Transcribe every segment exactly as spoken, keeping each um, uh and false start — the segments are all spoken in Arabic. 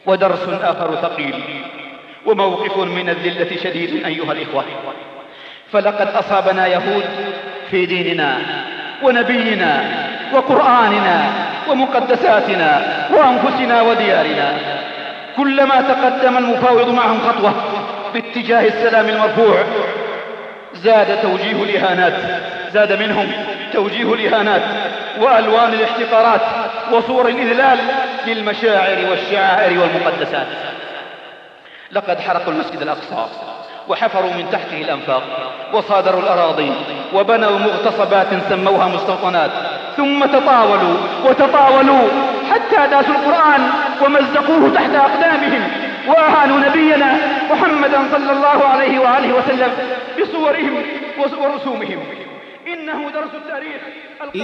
ودرس آخر ثقيل، وموقف من الذلة شديد أيها الإخوة. فلقد أصابنا يهود في ديننا ونبينا وقرآننا ومقدساتنا وأنفسنا وديارنا. كلما تقدم المفاوض معهم خطوة باتجاه السلام المرفوع زاد توجيه الإهانات، زاد منهم توجيه الإهانات وألوان الاحتقارات وصور الإذلال للمشاعر والشعائر والمقدسات. لقد حرقوا المسجد الأقصى وحفروا من تحته الأنفاق وصادروا الأراضي وبنوا مغتصبات سموها مستوطنات، ثم تطاولوا وتطاولوا حتى داسوا القرآن ومزقوه تحت أقدامهم، وأهانوا نبينا محمدا صلى الله عليه وآله وسلم بصورهم ورسومهم. إنه درس التاريخ القديم.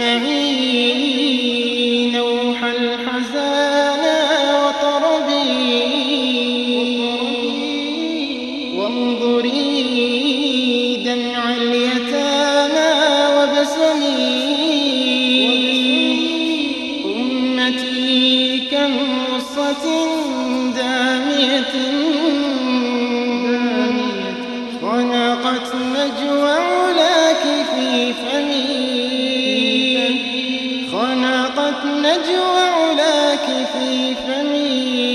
اسمعي نوح الحزان وطربي، وانظري دمع اليتامى وبسمي. أمتي كم غصة دامية خنقت نجوى علاك في فمي، خنقت نجوى علاك في فمي.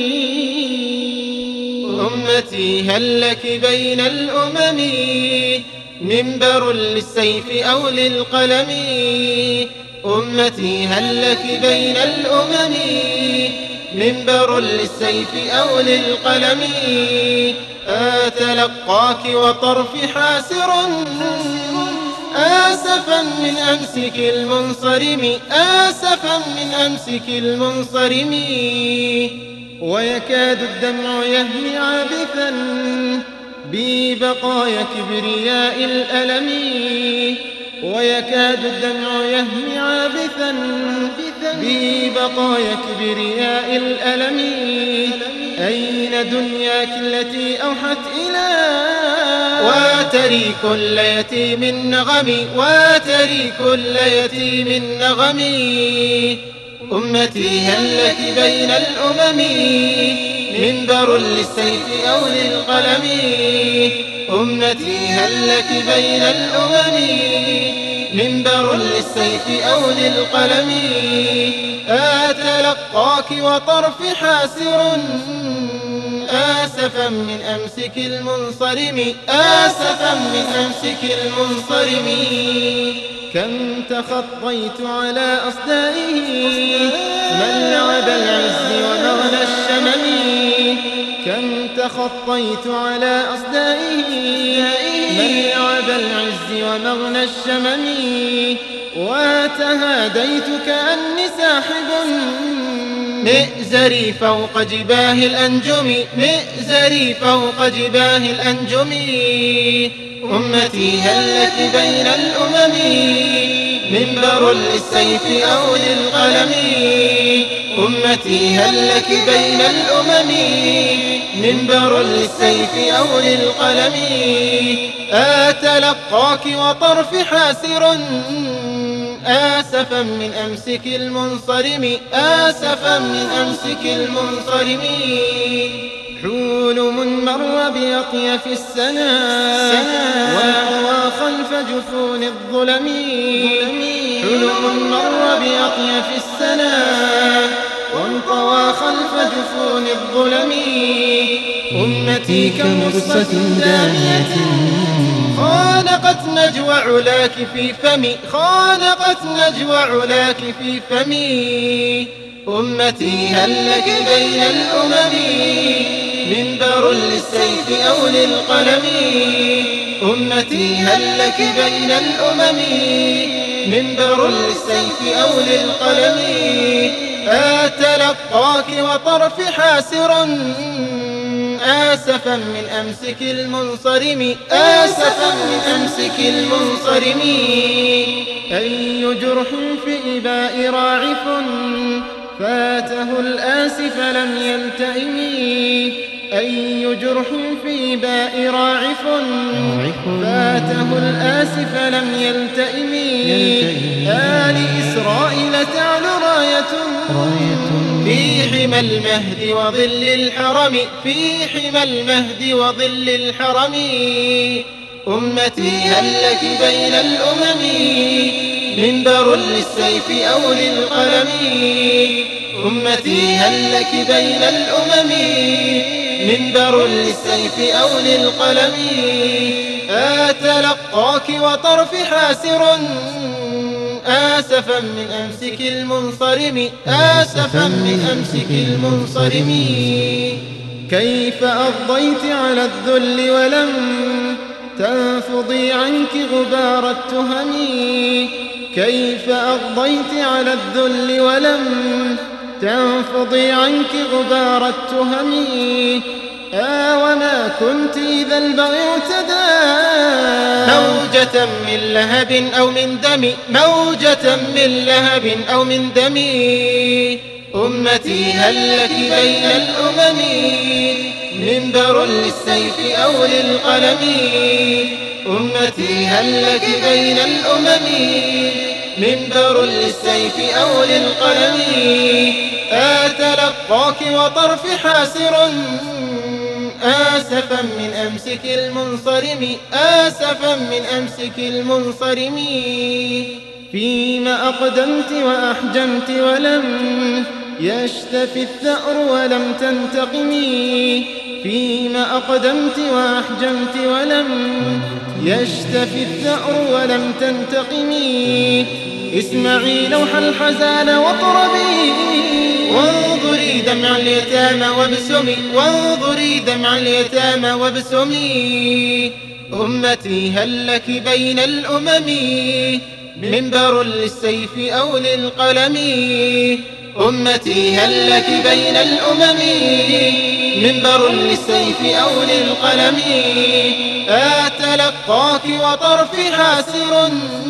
أمتي هل لك بين الأمم منبر للسيف أو للقلم؟ أمتي هل لك بين الأمم منبر للسيف أو للقلم؟ أتلقاك وطرف حاسر آسفا من أمسك المنصرم، آسفا من أمسك المنصرم. ويكاد الدمع يهمي عابثا ببقايا كبرياء الألم، ويكاد الدمع يهمي عابثا ببقايا كبرياء الألم. أين دنياك التي أوحت إلى واتري كل يتيم نغمي، واتري كل يتيم نغمي. أمتي هل لك بين الأمم منبر للسيف أو للقلم؟ أمتي هل لك بين الأمم منبر للسيف أو للقلم؟ أتلقاك وطرف حاسر آسفا من أمسك المنصرم، آسفا من أمسك المنصرم. كم تخطيت على أصدائه ملعب العز ومغنى الشمم، كم تخطيت على أصدائه ملعب العز ومغنى الشمم. وتهاديت كأني ساحب مئزري فوق جباه الأنجم، مئزري فوق جباه الأنجم. أمتي هل لك بين الأمم منبر للسيف أو للقلم؟ أمتي هل لك بين الأمم منبر للسيف أو للقلم؟ أتلقاك وطرف حاسر آسفا من أمسك المنصرم، آسفا من أمسك المنصرم. حلم مر بأطياف السنا وانطوى خلف جفون الظلم، حلم مر بأطياف السنا وانطوى خلف جفون الظلم. أمتي كمرصة دانية خانقت نجوى علاك في فمي، خانقت نجوى علاك في فمي. أمتي هل لك بين الأمم منبر للسيف أو للقلم؟ أمتي هل لك بين الأمم منبر للسيف أو للقلم؟ أتلقاك وطرف حاسر آسفا من أمسك المنصرم، آسفا من أمسك المنصرم. أي جرح في إباء راعف فاته الآسف لم يلتئم، أي جرح في إباء راعف فاته الآسف لم يلتئم. آل إسرائيل تعلو راية في حمى المهد وظل الحرم في حمى المهد وظل الحرم أمتي هل لك بين الأمم منبر للسيف أو للقلم أمتي هل لك بين الأمم منبر للسيف أو للقلم أتلقاك وطرف حاسر آسفا من أمسك المنصرم آسفا من أمسك المنصرم كيف أضيت على الذل ولم تنفضي عنك غبار التهم كيف أضيت على الذل ولم تنفضي عنك غبار التهم آه وما كنت إذا البغي اعتدى موجة من لهب أو من دم موجة من لهب أو من دم أمتي هل لك بين الأمم منبر للسيف أو للقلم أمتي هل لك بين الأمم منبر للسيف أو للقلم أتلقاك وطرف حاسر آسفا من أمسك المنصرم آسفا من أمسك المنصرم فيما أقدمت وأحجمت ولم يشتفي الثأر ولم تنتقمي فيما أقدمت وأحجمت ولم يشتفي الثأر ولم تنتقمي اسمعي لوح الحزان واطربي وانظري دمع اليتامى وابسمي وانظري دمع اليتامى وابسمي أمتي هل لك بين الأمم منبر للسيف أو للقلم أمتي هل لك بين الأمم منبر للسيف أو للقلم أتلقاك وطرف حاسر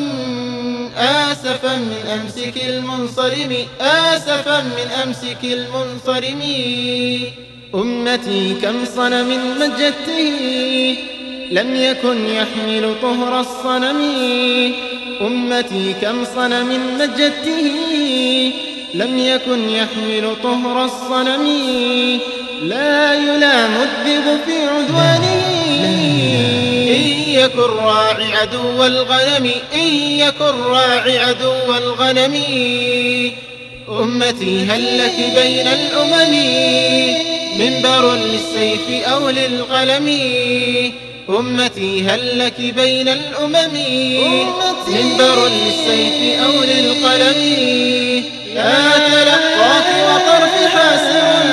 آسفا من أمسك المنصرم آسفا من أمسك المنصرم أمتي كم صنم مجدته لم يكن يحمل طهر الصنم أمتي كم صنم مجدته لم يكن يحمل طهر الصنم لا يلام الذئب في عدوانه إن يكن راعي عدو الغنم إن يكن راعي عدو الغنم أمتي هل لك بين الأمم منبر للسيف أو للقلم أمتي هل لك بين الأمم منبر للسيف أو للقلم أتلقاك وطرف حاسر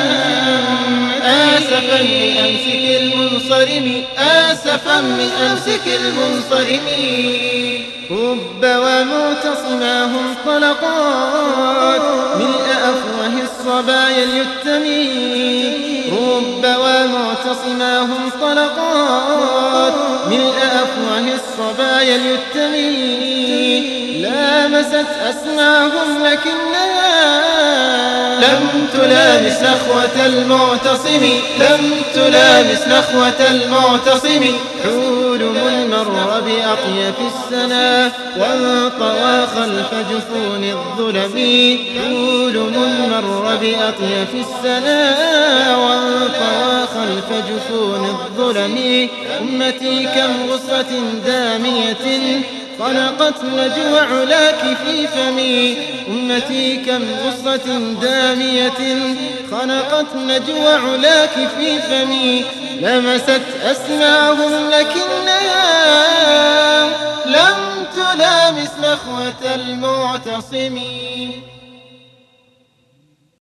آسفا من أمسك المنصرم آسفا من أمسك المنصرم رب ومعتصماهم طلقات ملء أفواه الصبايا اليتمي رب ومعتصماهم طلقات ملء أفواه الصبايا اليتمي لامست أسماهم لكنها لم تلامس نخوة المعتصم لم تلامس نخوة المعتصم حلم مر بأطيف السنا وانطوى خلف جفون الظلم حلم مر بأطيف السنا وانطوى خلف جفون الظلم أمتي كم غصة دامية خنقت نجوى علاك في فمي أمتي كم غصة دامية خنقت نجوى علاك في فمي لمست أسماعهم لكنها لم تلامس نخوة المعتصم